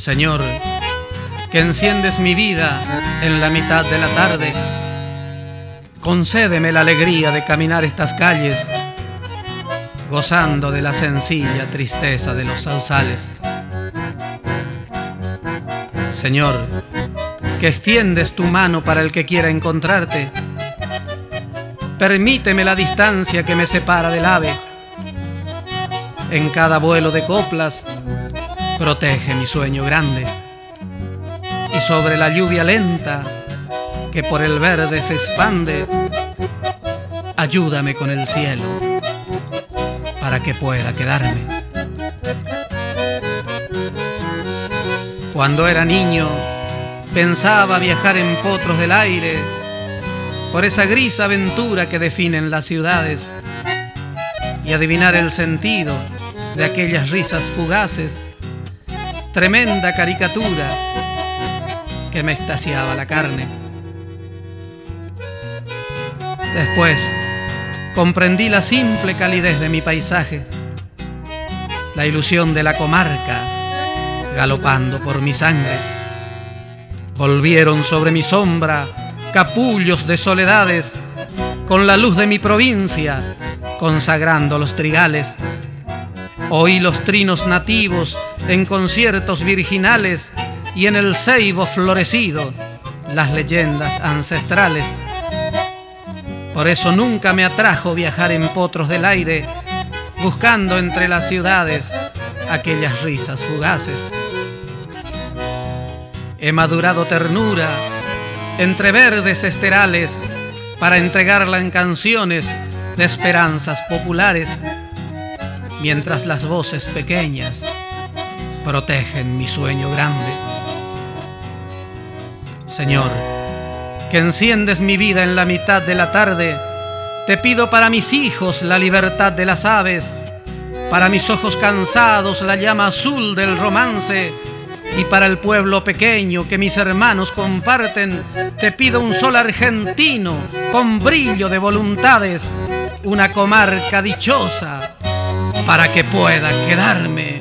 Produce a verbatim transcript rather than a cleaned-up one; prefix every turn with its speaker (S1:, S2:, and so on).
S1: Señor, que enciendes mi vida en la mitad de la tarde, concédeme la alegría de caminar estas calles, gozando de la sencilla tristeza de los sausales. Señor, que extiendes tu mano para el que quiera encontrarte, permíteme la distancia que me separa del ave. En cada vuelo de coplas, protege mi sueño grande. Y sobre la lluvia lenta que por el verde se expande, ayúdame con el cielo para que pueda quedarme. Cuando era niño, pensaba viajar en potros del aire por esa gris aventura que definen las ciudades y adivinar el sentido de aquellas risas fugaces, tremenda caricatura que me extasiaba la carne. Después comprendí la simple calidez de mi paisaje, la ilusión de la comarca galopando por mi sangre. Volvieron sobre mi sombra capullos de soledades, con la luz de mi provincia consagrando los trigales. Oí los trinos nativos en conciertos virginales y en el ceibo florecido las leyendas ancestrales. Por eso nunca me atrajo viajar en potros del aire, buscando entre las ciudades aquellas risas fugaces. He madurado ternura entre verdes esterales para entregarla en canciones de esperanzas populares, mientras las voces pequeñas protegen mi sueño grande. Señor, que enciendes mi vida en la mitad de la tarde, te pido para mis hijos la libertad de las aves, para mis ojos cansados la llama azul del romance, y para el pueblo pequeño que mis hermanos comparten, te pido un sol argentino con brillo de voluntades, una comarca dichosa para que pueda quedarme.